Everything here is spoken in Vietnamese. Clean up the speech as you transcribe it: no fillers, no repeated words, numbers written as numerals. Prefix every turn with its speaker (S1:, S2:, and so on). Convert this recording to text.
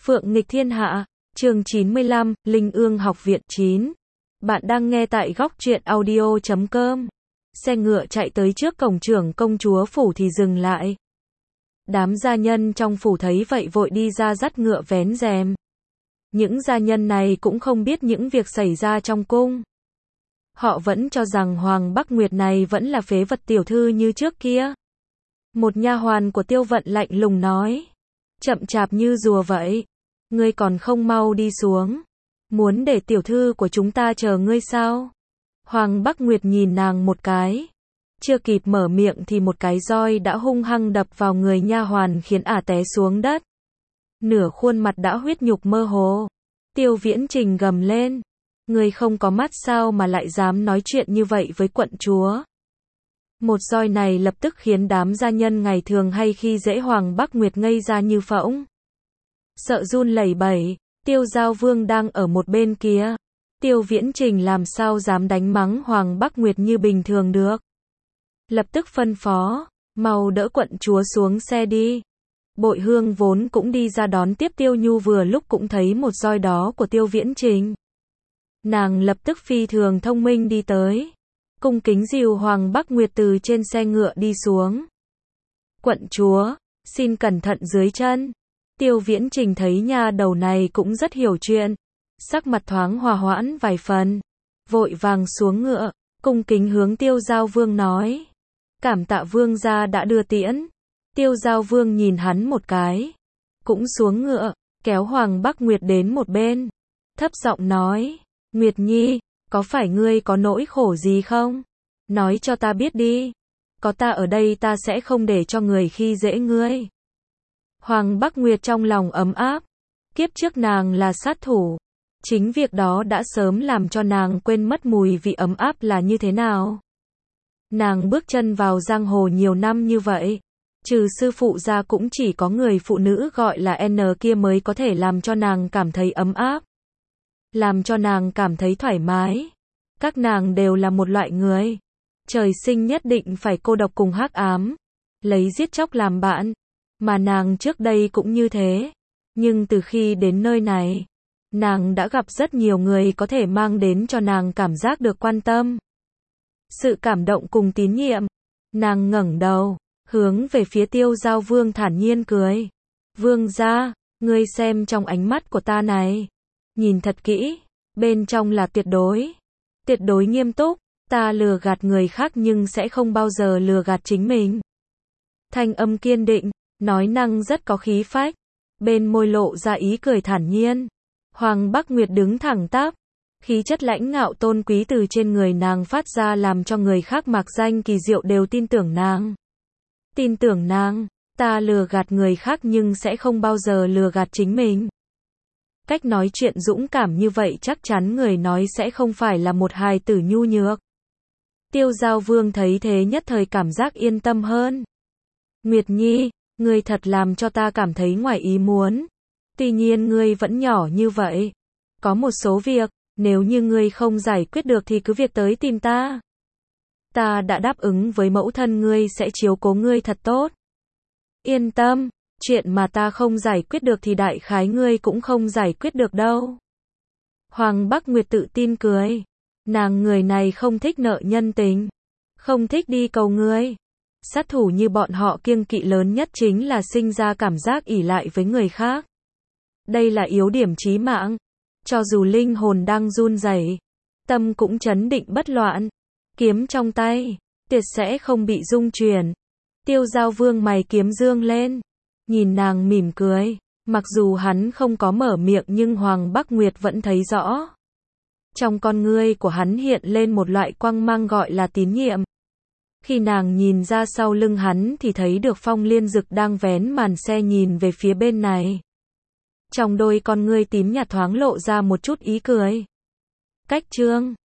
S1: Phượng nghịch thiên hạ, chương 95, Linh Ương học viện 9. Bạn đang nghe tại góc truyện audio.com. Xe ngựa chạy tới trước cổng trưởng công chúa phủ thì dừng lại. Đám gia nhân trong phủ thấy vậy vội đi ra dắt ngựa vén rèm. Những gia nhân này cũng không biết những việc xảy ra trong cung. Họ vẫn cho rằng Hoàng Bắc Nguyệt này vẫn là phế vật tiểu thư như trước kia. Một nha hoàn của Tiêu Vận lạnh lùng nói. Chậm chạp như rùa vậy. Ngươi còn không mau đi xuống. Muốn để tiểu thư của chúng ta chờ ngươi sao? Hoàng Bắc Nguyệt nhìn nàng một cái. Chưa kịp mở miệng thì một cái roi đã hung hăng đập vào người nha hoàn khiến ả té xuống đất. Nửa khuôn mặt đã huyết nhục mơ hồ. Tiêu Viễn Trình gầm lên. Ngươi không có mắt sao mà lại dám nói chuyện như vậy với quận chúa? Một roi này lập tức khiến đám gia nhân ngày thường hay khi dễ Hoàng Bắc Nguyệt ngây ra như phỗng. Sợ run lẩy bẩy, Tiêu Giao Vương đang ở một bên kia. Tiêu Viễn Trình làm sao dám đánh mắng Hoàng Bắc Nguyệt như bình thường được. Lập tức phân phó, mau đỡ quận chúa xuống xe đi. Bội Hương vốn cũng đi ra đón tiếp Tiêu Nhu vừa lúc cũng thấy một roi đó của Tiêu Viễn Trình. Nàng lập tức phi thường thông minh đi tới. Cung kính dìu Hoàng Bắc Nguyệt từ trên xe ngựa đi xuống. Quận chúa, xin cẩn thận dưới chân. Tiêu Viễn Trình thấy nha đầu này cũng rất hiểu chuyện. Sắc mặt thoáng hòa hoãn vài phần. Vội vàng xuống ngựa, cung kính hướng Tiêu Giao Vương nói. Cảm tạ vương gia đã đưa tiễn. Tiêu Giao Vương nhìn hắn một cái. Cũng xuống ngựa, kéo Hoàng Bắc Nguyệt đến một bên. Thấp giọng nói. Nguyệt Nhi, có phải ngươi có nỗi khổ gì không? Nói cho ta biết đi. Có ta ở đây ta sẽ không để cho người khi dễ ngươi. Hoàng Bắc Nguyệt trong lòng ấm áp. Kiếp trước nàng là sát thủ. Chính việc đó đã sớm làm cho nàng quên mất mùi vị ấm áp là như thế nào. Nàng bước chân vào giang hồ nhiều năm như vậy. Trừ sư phụ ra cũng chỉ có người phụ nữ gọi là N kia mới có thể làm cho nàng cảm thấy ấm áp. Làm cho nàng cảm thấy thoải mái. Các nàng đều là một loại người. Trời sinh nhất định phải cô độc cùng hắc ám. Lấy giết chóc làm bạn. Mà nàng trước đây cũng như thế. Nhưng từ khi đến nơi này, nàng đã gặp rất nhiều người có thể mang đến cho nàng cảm giác được quan tâm. Sự cảm động cùng tín nhiệm. Nàng ngẩng đầu, hướng về phía Tiêu Giao Vương thản nhiên cười. Vương gia, ngươi xem trong ánh mắt của ta này. Nhìn thật kỹ, bên trong là tuyệt đối nghiêm túc. Ta lừa gạt người khác nhưng sẽ không bao giờ lừa gạt chính mình. Thanh âm kiên định, nói năng rất có khí phách. Bên môi lộ ra ý cười thản nhiên. Hoàng Bắc Nguyệt đứng thẳng tắp. Khí chất lãnh ngạo tôn quý từ trên người nàng phát ra làm cho người khác mạc danh kỳ diệu đều tin tưởng nàng. Tin tưởng nàng, ta lừa gạt người khác nhưng sẽ không bao giờ lừa gạt chính mình. Cách nói chuyện dũng cảm như vậy chắc chắn người nói sẽ không phải là một hài tử nhu nhược. Tiêu Giao Vương thấy thế nhất thời cảm giác yên tâm hơn. Nguyệt Nhi, ngươi thật làm cho ta cảm thấy ngoài ý muốn. Tuy nhiên ngươi vẫn nhỏ như vậy. Có một số việc, nếu như ngươi không giải quyết được thì cứ việc tới tìm ta. Ta đã đáp ứng với mẫu thân ngươi sẽ chiếu cố ngươi thật tốt. Yên tâm, chuyện mà ta không giải quyết được thì đại khái ngươi cũng không giải quyết được đâu. Hoàng Bắc Nguyệt tự tin cười. Nàng người này không thích nợ nhân tình. Không thích đi cầu ngươi. Sát thủ như bọn họ kiêng kỵ lớn nhất chính là sinh ra cảm giác ỷ lại với người khác. Đây là yếu điểm chí mạng. Cho dù linh hồn đang run rẩy, tâm cũng trấn định bất loạn. Kiếm trong tay, tuyệt sẽ không bị rung chuyển. Tiêu Giao Vương mày kiếm dương lên. Nhìn nàng mỉm cười. Mặc dù hắn không có mở miệng nhưng Hoàng Bắc Nguyệt vẫn thấy rõ. Trong con ngươi của hắn hiện lên một loại quang mang gọi là tín nhiệm. Khi nàng nhìn ra sau lưng hắn thì thấy được Phong Liên Dực đang vén màn xe nhìn về phía bên này. Trong đôi con ngươi tím nhạt thoáng lộ ra một chút ý cười. Cách chương